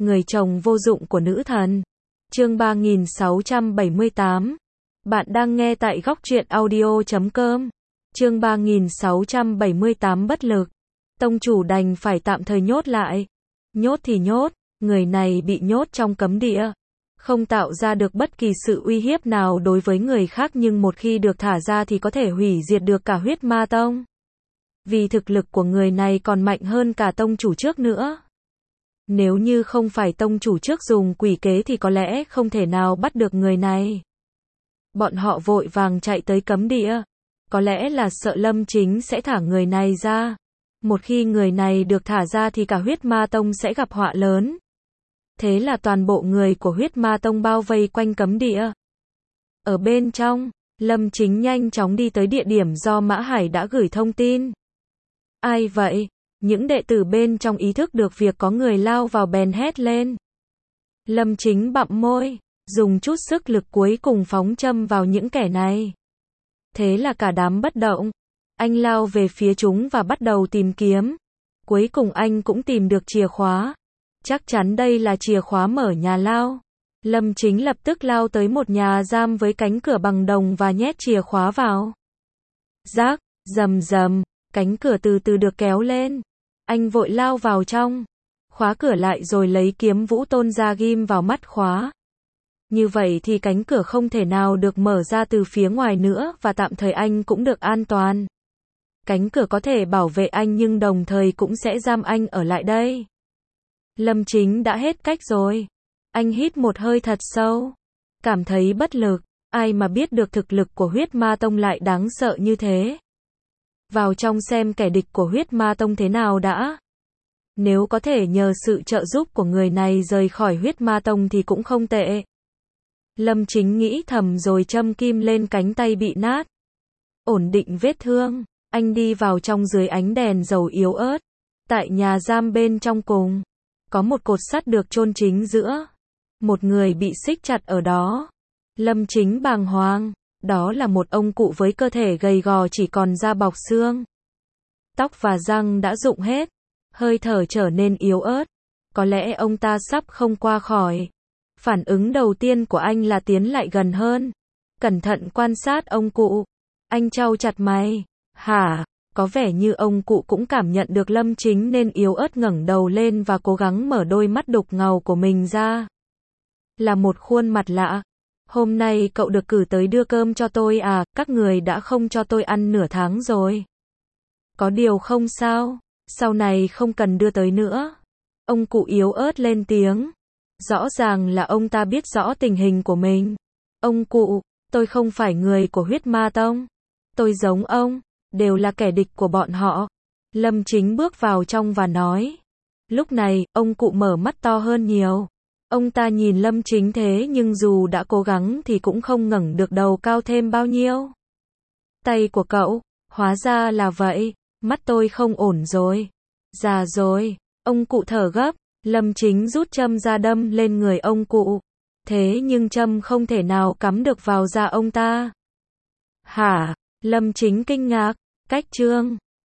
Người chồng vô dụng của nữ thần. Chương 3678. Bạn đang nghe tại góc truyện audio.com. Chương 3678 bất lực. Tông chủ đành phải tạm thời nhốt lại. Nhốt thì nhốt, người này bị nhốt trong cấm địa. Không tạo ra được bất kỳ sự uy hiếp nào đối với người khác, nhưng một khi được thả ra thì có thể hủy diệt được cả huyết ma tông. Vì thực lực của người này còn mạnh hơn cả tông chủ trước nữa. Nếu như không phải tông chủ trước dùng quỷ kế thì có lẽ không thể nào bắt được người này. Bọn họ vội vàng chạy tới cấm địa. Có lẽ là sợ Lâm Chính sẽ thả người này ra. Một khi người này được thả ra thì cả huyết ma tông sẽ gặp họa lớn. Thế là toàn bộ người của huyết ma tông bao vây quanh cấm địa. Ở bên trong, Lâm Chính nhanh chóng đi tới địa điểm do Mã Hải đã gửi thông tin. Ai vậy? Những đệ tử bên trong ý thức được việc có người lao vào bèn hét lên. Lâm Chính bặm môi, dùng chút sức lực cuối cùng phóng châm vào những kẻ này. Thế là cả đám bất động. Anh lao về phía chúng và bắt đầu tìm kiếm. Cuối cùng anh cũng tìm được chìa khóa. Chắc chắn đây là chìa khóa mở nhà lao. Lâm Chính lập tức lao tới một nhà giam với cánh cửa bằng đồng và nhét chìa khóa vào. Rác, rầm rầm, cánh cửa từ từ được kéo lên. Anh vội lao vào trong, khóa cửa lại rồi lấy kiếm vũ tôn ra ghim vào mắt khóa. Như vậy thì cánh cửa không thể nào được mở ra từ phía ngoài nữa và tạm thời anh cũng được an toàn. Cánh cửa có thể bảo vệ anh nhưng đồng thời cũng sẽ giam anh ở lại đây. Lâm Chính đã hết cách rồi. Anh hít một hơi thật sâu, cảm thấy bất lực. Ai mà biết được thực lực của huyết ma tông lại đáng sợ như thế. Vào trong xem kẻ địch của huyết ma tông thế nào đã. Nếu có thể nhờ sự trợ giúp của người này rời khỏi huyết ma tông thì cũng không tệ. Lâm Chính nghĩ thầm rồi châm kim lên cánh tay bị nát. Ổn định vết thương, anh đi vào trong dưới ánh đèn dầu yếu ớt. Tại nhà giam bên trong cùng, có một cột sắt được chôn chính giữa. Một người bị xích chặt ở đó. Lâm Chính bàng hoàng. Đó là một ông cụ với cơ thể gầy gò chỉ còn da bọc xương. Tóc và răng đã rụng hết. Hơi thở trở nên yếu ớt. Có lẽ ông ta sắp không qua khỏi. Phản ứng đầu tiên của anh là tiến lại gần hơn. Cẩn thận quan sát ông cụ. Anh chau chặt mày. Hả? Có vẻ như ông cụ cũng cảm nhận được Lâm Chính nên yếu ớt ngẩng đầu lên và cố gắng mở đôi mắt đục ngầu của mình ra. Là một khuôn mặt lạ. Hôm nay cậu được cử tới đưa cơm cho tôi à, các người đã không cho tôi ăn nửa tháng rồi. Có điều không sao, sau này không cần đưa tới nữa. Ông cụ yếu ớt lên tiếng. Rõ ràng là ông ta biết rõ tình hình của mình. Ông cụ, tôi không phải người của huyết ma tông. Tôi giống ông, đều là kẻ địch của bọn họ. Lâm Chính bước vào trong và nói. Lúc này, ông cụ mở mắt to hơn nhiều. Ông ta nhìn Lâm Chính thế nhưng dù đã cố gắng thì cũng không ngẩng được đầu cao thêm bao nhiêu. Tay của cậu, hóa ra là vậy, mắt tôi không ổn rồi. Già rồi, ông cụ thở gấp, Lâm Chính rút châm ra đâm lên người ông cụ. Thế nhưng châm không thể nào cắm được vào da ông ta. Hả? Lâm Chính kinh ngạc, cách chương.